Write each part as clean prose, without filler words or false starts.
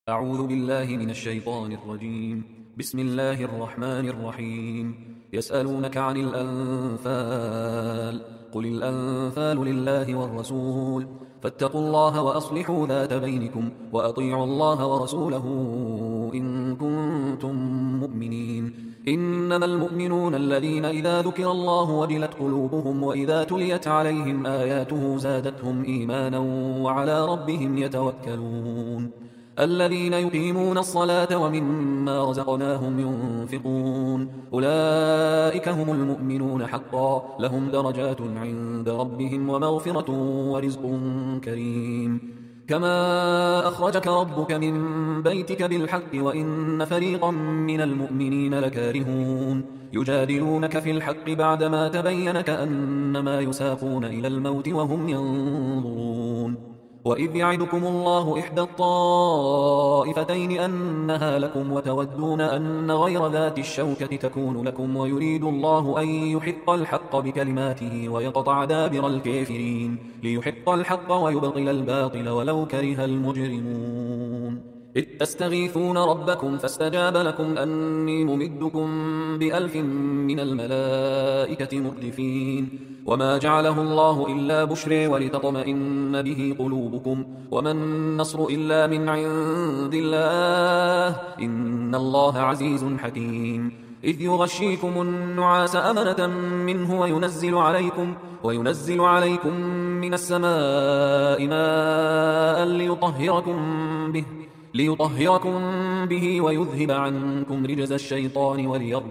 أعوذ بالله من الشيطان الرجيم. بسم الله الرحمن الرحيم. يسألونك عن الأنفال، قل الأنفال لله والرسول، فاتقوا الله وأصلحوا ذات بينكم، وأطيعوا الله ورسوله إن كنتم مؤمنين. إنما المؤمنون الذين إذا ذكر الله وجلت قلوبهم وإذا تليت عليهم آياته زادتهم إيمانا وعلى ربهم يتوكلون. الذين يقيمون الصلاة ومما رزقناهم ينفقون، أولئك هم المؤمنون حقا، لهم درجات عند ربهم ومغفرة ورزق كريم. كما أخرجك ربك من بيتك بالحق وإن فريقا من المؤمنين لكارهون، يجادلونك في الحق بعدما تبين كأنما يساقون إلى الموت وهم ينظرون. وإذ يعدكم الله إحدى الطائفتين أنها لكم وتودون أن غير ذات الشوكة تكون لكم، ويريد الله أن يحق الحق بكلماته ويقطع دابر الكافرين، ليحق الحق ويبطل الباطل ولو كره المجرمون. إذ تستغيثون ربكم فاستجاب لكم أني ممدكم ب1000 من الملائكة مردفين. وما جعله الله إلا بشرى ولتطمئن به قلوبكم، وما النصر إلا من عند الله، إن الله عزيز حكيم. إذ يغشيكم النعاس أمنة منه وينزل عليكم من السماء ماء ليطهركم به ويذهب عنكم رجز الشيطان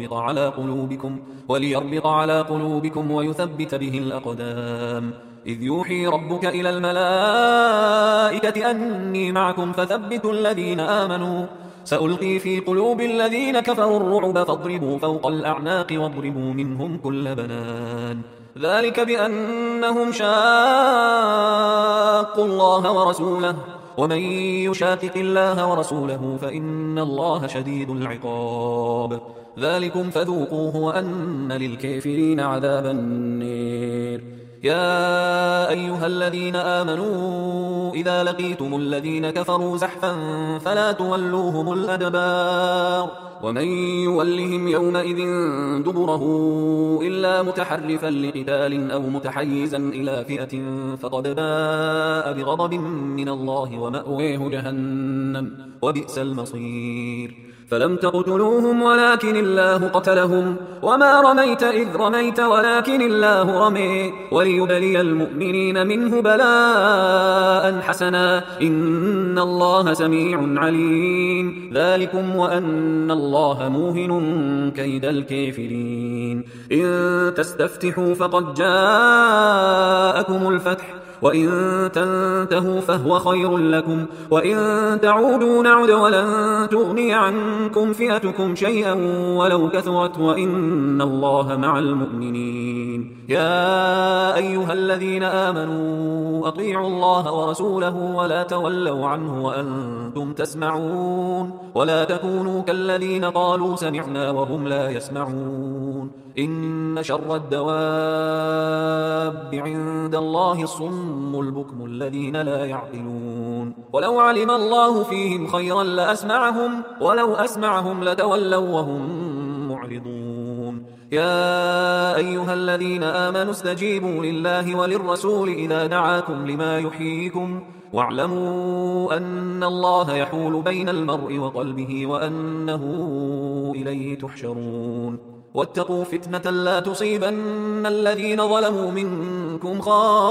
وليربط على قلوبكم ويثبت به الأقدام. إذ يوحي ربك إلى الملائكة أني معكم فثبتوا الذين آمنوا، سألقي في قلوب الذين كفروا الرعب فاضربوا فوق الأعناق واضربوا منهم كل بنان. ذلك بأنهم شاقوا الله ورسوله، ومن يشاقق الله ورسوله فإن الله شديد العقاب. ذلكم فذوقوه وأن للكافرين عذاب النار. يا أيها الذين آمنوا إذا لقيتم الذين كفروا زحفا فلا تولوهم الأدبار، ومن يولهم يومئذ دبره إلا متحرفا لقتال أو متحيزا إلى فئة فقد باء بغضب من الله ومأويه جهنم وبئس المصير. فلم تقتلوهم ولكن الله قتلهم، وما رميت إذ رميت ولكن الله رمي، وليبلي المؤمنين منه بلاء حسنا، إن الله سميع عليم. ذلكم وأن الله موهن كيد الكافرين. إن تستفتحوا فقد جاءكم الفتح، وإن تنتهوا فهو خير لكم، وإن تعودوا نعد ولن تغني عنكم فئتكم شيئا ولو كثرت، وإن الله مع المؤمنين. يا أيها الذين آمنوا أطيعوا الله ورسوله ولا تولوا عنه وأنتم تسمعون، ولا تكونوا كالذين قالوا سمعنا وهم لا يسمعون. إن شر الدواب عند الله الصم البكم الذين لا يعقلون. ولو علم الله فيهم خيرا لأسمعهم، ولو أسمعهم لتولوا وهم معرضون. يا أيها الذين آمنوا استجيبوا لله وللرسول إذا دعاكم لما يحييكم، واعلموا أن الله يحول بين المرء وقلبه وأنه إليه تحشرون. واتقوا فتنة لا تصيبن الذين ظلموا منكم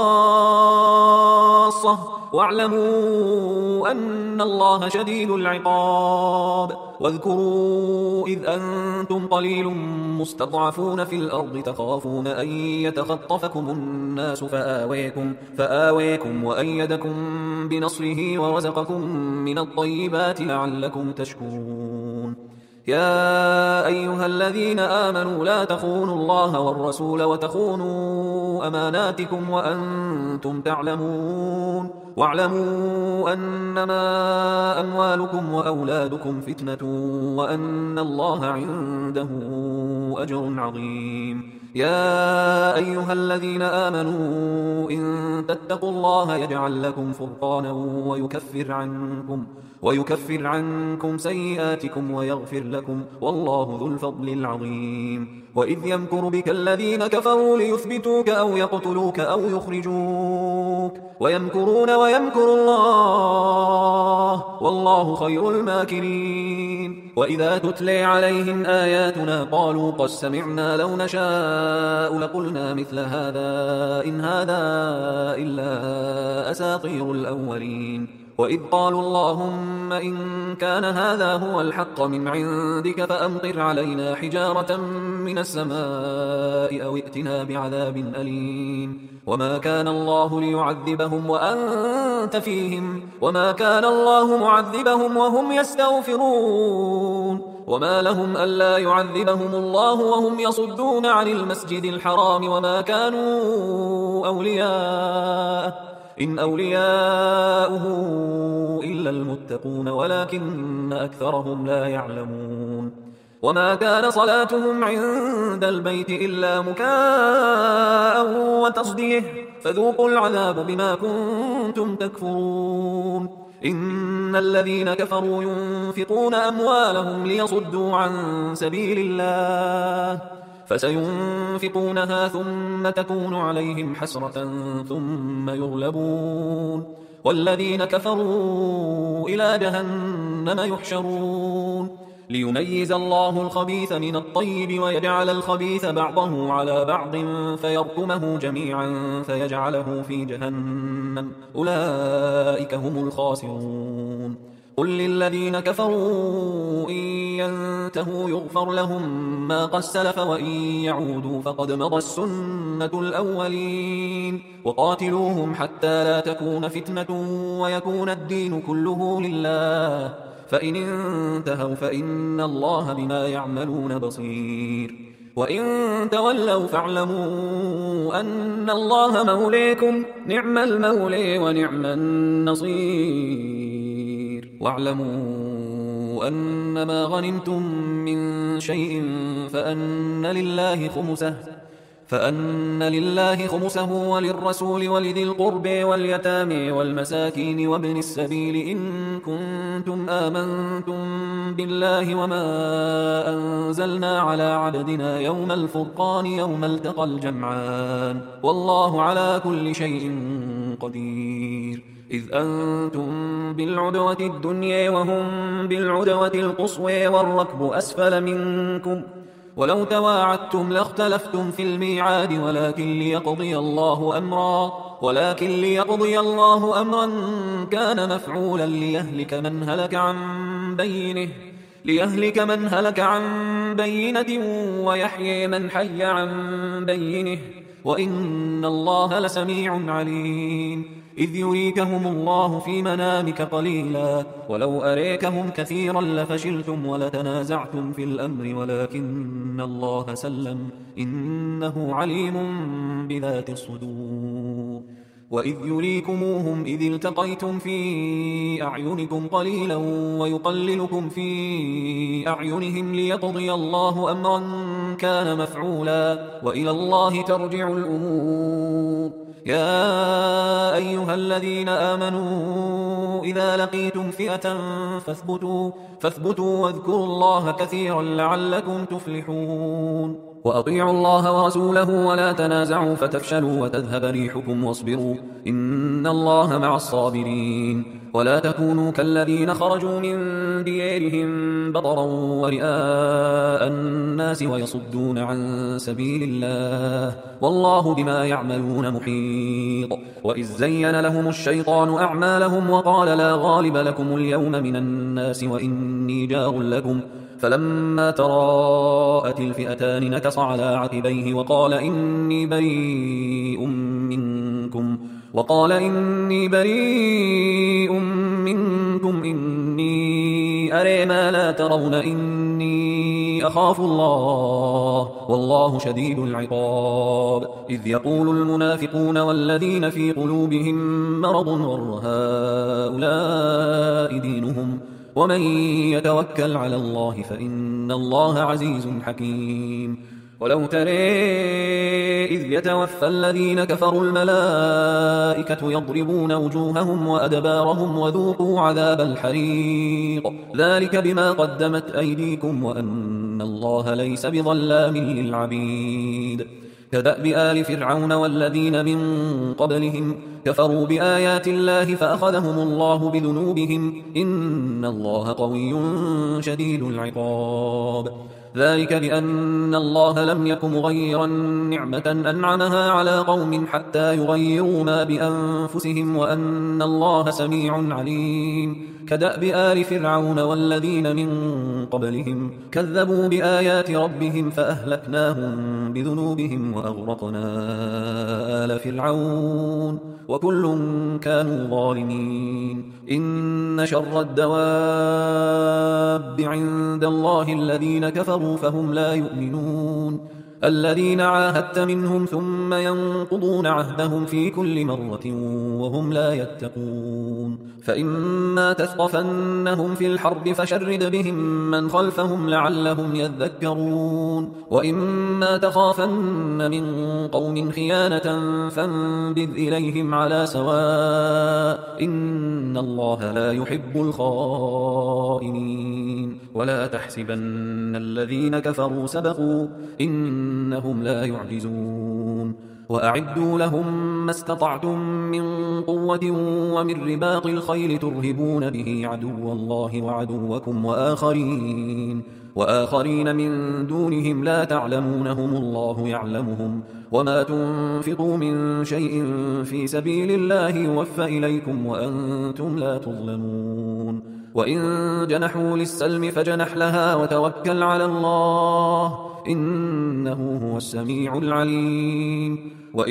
خاصة، واعلموا أن الله شديد العقاب. واذكروا إذ أنتم قليل مستضعفون في الأرض تخافون أن يتخطفكم الناس فآويكم وأيدكم بنصره ورزقكم من الطيبات لعلكم تشكرون. يا أيها الذين آمنوا لا تخونوا الله والرسول وتخونوا أماناتكم وأنتم تعلمون، واعلموا أنما أموالكم وأولادكم فتنة وأن الله عنده أجر عظيم. يا أيها الذين آمنوا إن تتقوا الله يجعل لكم فرقانا ويكفر عنكم سيئاتكم ويغفر لكم والله ذو الفضل العظيم. وإذ يمكر بك الذين كفروا ليثبتوك أو يقتلوك أو يخرجوك ويمكرون ويمكر الله والله خير الماكرين. وإذا تتلي عليهم آياتنا قالوا قد سمعنا لو نشاء لقلنا مثل هذا إن هذا إلا أساطير الأولين. وإذ قالوا اللهم إن كان هذا هو الحق من عندك فأمطر علينا حجارة من السماء أو ائتنا بعذاب أليم. وما كان الله ليعذبهم وأنت فيهم وما كان الله معذبهم وهم يستغفرون. وما لهم ألا يعذبهم الله وهم يصدون عن المسجد الحرام وما كانوا أولياءه إن أولياؤه إلا المتقون ولكن أكثرهم لا يعلمون. وما كان صلاتهم عند البيت إلا مكاء وتصديه فذوقوا العذاب بما كنتم تكفرون. إن الذين كفروا ينفقون أموالهم ليصدوا عن سبيل الله فسينفقونها ثم تكون عليهم حسرة ثم يغلبون والذين كفروا إلى جهنم يحشرون. ليميز الله الخبيث من الطيب ويجعل الخبيث بعضه على بعض فيركمه جميعا فيجعله في جهنم أولئك هم الخاسرون. قل للذين كفروا إن ينتهوا يغفر لهم ما قد سلف وإن يعودوا فقد مضى السنة الأولين. وقاتلوهم حتى لا تكون فتنة ويكون الدين كله لله فإن انتهوا فإن الله بما يعملون بصير. وإن تولوا فاعلموا أن الله موليكم نعم المولي ونعم النصير. واعلموا أنما غنمتم من شيء فأن لله خمسه وللرسول ولذي القرب واليتامى والمساكين وابن السبيل إن كنتم آمنتم بالله وما أنزلنا على عبدنا يوم الفرقان يوم التقى الجمعان والله على كل شيء قدير. إذ أنتم بالعدوة الدنيا وهم بالعدوة القصوى والركب أسفل منكم ولو تواعدتم لاختلفتم في الميعاد ولكن ليقضي الله أمرا كان مفعولا ليهلك من هلك عن بينة ويحيي من حي عن بينه وإن الله لسميع عليم. إذ يريكهم الله في منامك قليلا ولو أريكهم كثيرا لفشلتم ولتنازعتم في الأمر ولكن الله سلم إنه عليم بذات الصدور. وإذ يريكموهم إذ التقيتم في أعينكم قليلا ويقللكم في أعينهم ليقضي الله أمرا كان مفعولا وإلى الله ترجع الأمور. يا أيها الذين آمنوا إذا لقيتم فئة فاثبتوا واذكروا الله كثيرا لعلكم تفلحون. وأطيعوا الله ورسوله ولا تنازعوا فتفشلوا وتذهب ريحكم واصبروا إن الله مع الصابرين. ولا تكونوا كالذين خرجوا من ديارهم بطرا ورئاء الناس ويصدون عن سبيل الله والله بما يعملون محيط. وإذ زين لهم الشيطان أعمالهم وقال لا غالب لكم اليوم من الناس وإني جار لكم فلما تراءت الفئتان نكص على عقبيه وقال إني بريء منكم إني أرى ما لا ترون إني أخاف الله والله شديد العقاب. إذ يقول المنافقون والذين في قلوبهم مرض غر هؤلاء دينهم ومن يتوكل على الله فإن الله عزيز حكيم. ولو ترى إذ يتوفى الذين كفروا الملائكة يضربون وجوههم وأدبارهم وذوقوا عذاب الحريق ذلك بما قدمت أيديكم وأن الله ليس بظلام للعبيد كدأب آل فرعون والذين من قبلهم كفروا بآيات الله فأخذهم الله بذنوبهم إن الله قوي شديد العقاب ذلك بأن الله لم يك مغيرا نعمة أنعمها على قوم حتى يغيروا ما بأنفسهم وأن الله سميع عليم كدأب آل فرعون والذين من قبلهم كذبوا بآيات ربهم فأهلكناهم بذنوبهم وأغرقنا آل فرعون وكل كانوا ظالمين إن شر الدواب عند الله الذين كفروا فهم لا يؤمنون الذين عاهدت منهم ثم ينقضون عهدهم في كل مرة وهم لا يتقون فإما تثقفنهم في الحرب فشرد بهم من خلفهم لعلهم يذكرون وإما تخافن من قوم خيانة فانبذ إليهم على سواء إن الله لا يحب الخائنين ولا تحسبن الذين كفروا سبقوا إنهم لا يعجزون وأعدوا لهم ما استطعتم من قوة ومن رباط الخيل ترهبون به عدو الله وعدوكم وآخرين من دونهم لا تعلمونهم الله يعلمهم وما تنفقوا من شيء في سبيل الله يوفى إليكم وأنتم لا تظلمون وإن جنحوا للسلم فجنح لها وتوكل على الله إنه هو السميع العليم وإن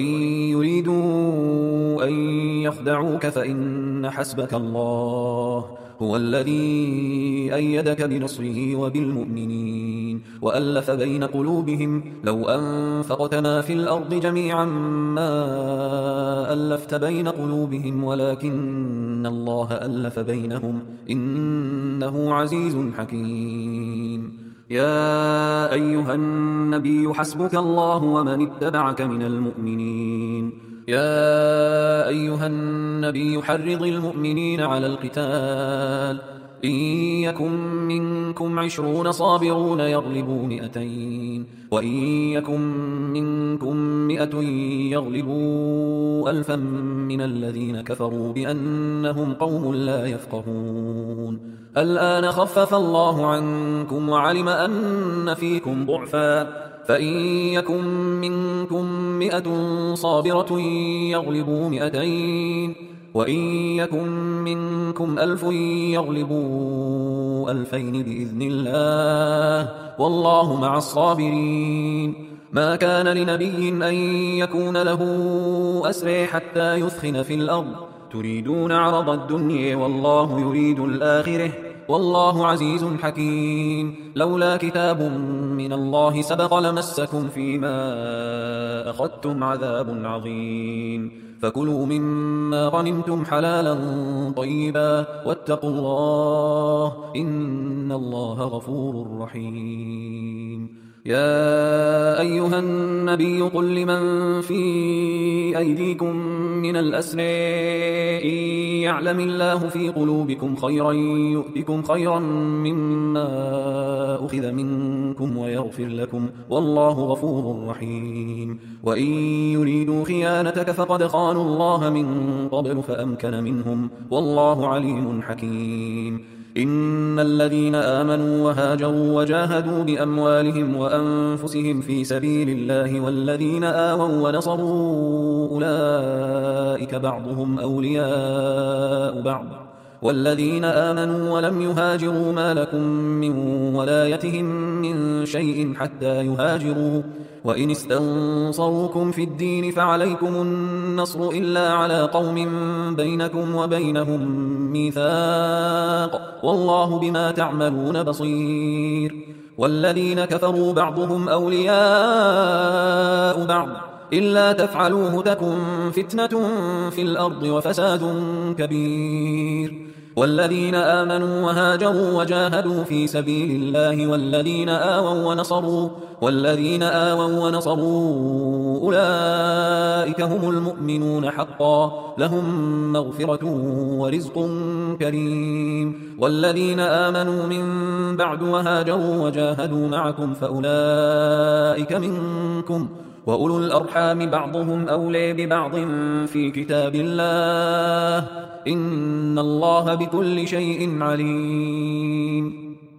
يريدوا أن يخدعوك فإن حسبك الله هو الذي أيدك بنصره وبالمؤمنين وألف بين قلوبهم لو أنفقت ما في الأرض جميعا ما ألفت بين قلوبهم ولكن الله ألف بينهم إنه عزيز حكيم يا أيها النبي حسبك الله ومن اتبعك من المؤمنين يا أيها النبي حرض المؤمنين على القتال إن يكن منكم 20 صابرون يغلبوا 200 وإن يكن منكم 100 يغلبوا 1000 من الذين كفروا بأنهم قوم لا يفقهون الآن خفف الله عنكم وعلم أن فيكم ضعفا فإن يكن منكم 100 صابرة يغلبوا 200 وإن يكن منكم 1000 يغلبوا 2000 بإذن الله والله مع الصابرين ما كان لنبي أن يكون له أسرى حتى يثخن في الأرض تريدون عرض الدنيا والله يريد الآخرة والله عزيز حكيم لولا كتاب من الله سبق لمسكم فيما أخذتم عذاب عظيم فكلوا مما غنمتم حلالا طيبا واتقوا الله إن الله غفور رحيم يا أيها النبي قل لمن في أيديكم من الأسرى إن يعلم الله في قلوبكم خيرا يؤتكم خيرا مما أخذ منكم ويغفر لكم والله غفور رحيم وإن يريدوا خيانتك فقد خانوا الله من قبل فأمكن منهم والله عليم حكيم إن الذين آمنوا وهاجروا وجاهدوا بأموالهم وأنفسهم في سبيل الله والذين آووا ونصروا أولئك بعضهم أولياء بعض والذين آمنوا ولم يهاجروا ما لكم من ولايتهم من شيء حتى يهاجروا وإن استنصروكم في الدين فعليكم النصر إلا على قوم بينكم وبينهم ميثاق والله بما تعملون بصير والذين كفروا بعضهم أولياء بعض إلا تفعلوه تكن فتنة في الأرض وفساد كبير والذين آمنوا وهاجروا وجاهدوا في سبيل الله والذين آووا ونصروا أولئك هم المؤمنون حقا لهم مغفرة ورزق كريم. والذين آمنوا من بعد وهاجروا وجاهدوا معكم فأولئك منكم وأولو الأرحام بعضهم أولى ببعض في كتاب الله إن الله بكل شيء عليم.